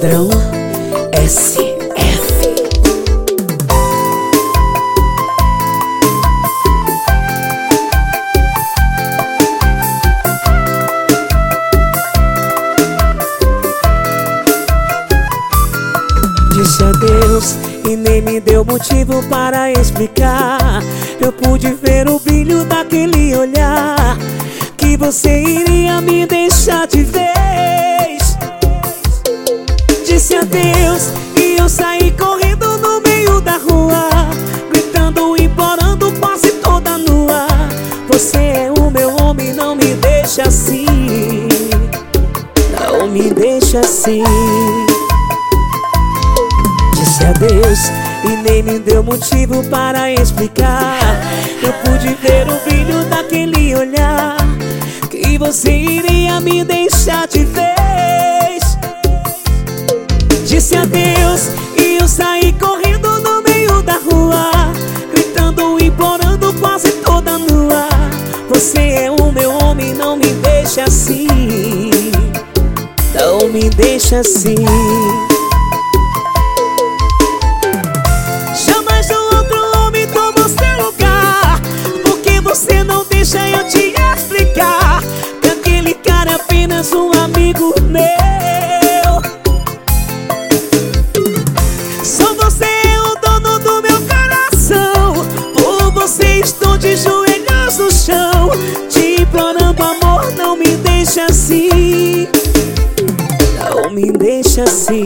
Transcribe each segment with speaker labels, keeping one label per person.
Speaker 1: Padrão SF. Disse adeus e nem me deu motivo para explicar. Eu pude ver o brilho daquele olhar, que você iria me deixar de vez. Disse adeus e eu saí correndo no meio da rua, gritando, implorando, quase toda nua. Você é o meu homem, não me deixa assim, não me deixa assim. Disse adeus e nem me deu motivo para explicar. Eu pude ver o brilho daquele olhar, que você iria me deixar de vez. Disse adeus e eu saí correndo no meio da rua, gritando, implorando, quase toda nua. Você é o meu homem, não me deixa assim, não me deixa assim. Você não deixa eu te explicar que aquele cara é apenas um amigo meu. Só você é o dono do meu coração. Por você estou de joelhos no chão, te implorando, amor, não me deixa assim, não me deixa assim.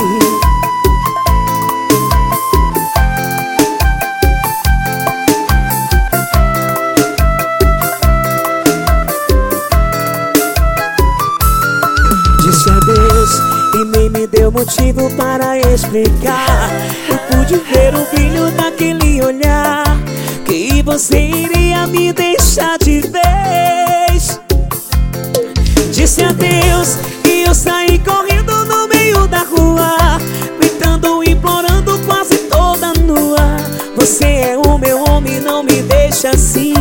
Speaker 1: Disse adeus e nem me deu motivo para explicar. Eu pude ver o brilho daquele olhar, que você iria me deixar de vez. Disse adeus e eu saí correndo no meio da rua, gritando, implorando, quase toda nua. Você é o meu homem, não me deixa assim,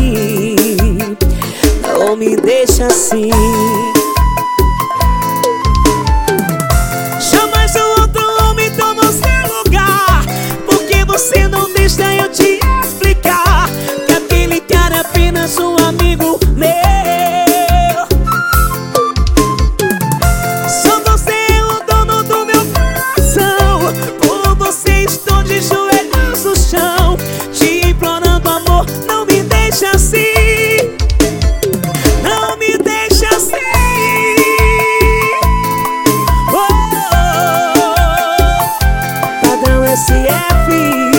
Speaker 1: não me deixa assim. Você não deixa eu te explicar que aquele cara é apenas um amigo meu. Só você é o dono do meu coração. Por você estou de joelhos no chão, te implorando, amor, não me deixa assim, não me deixa assim. Oh, Padrão SF.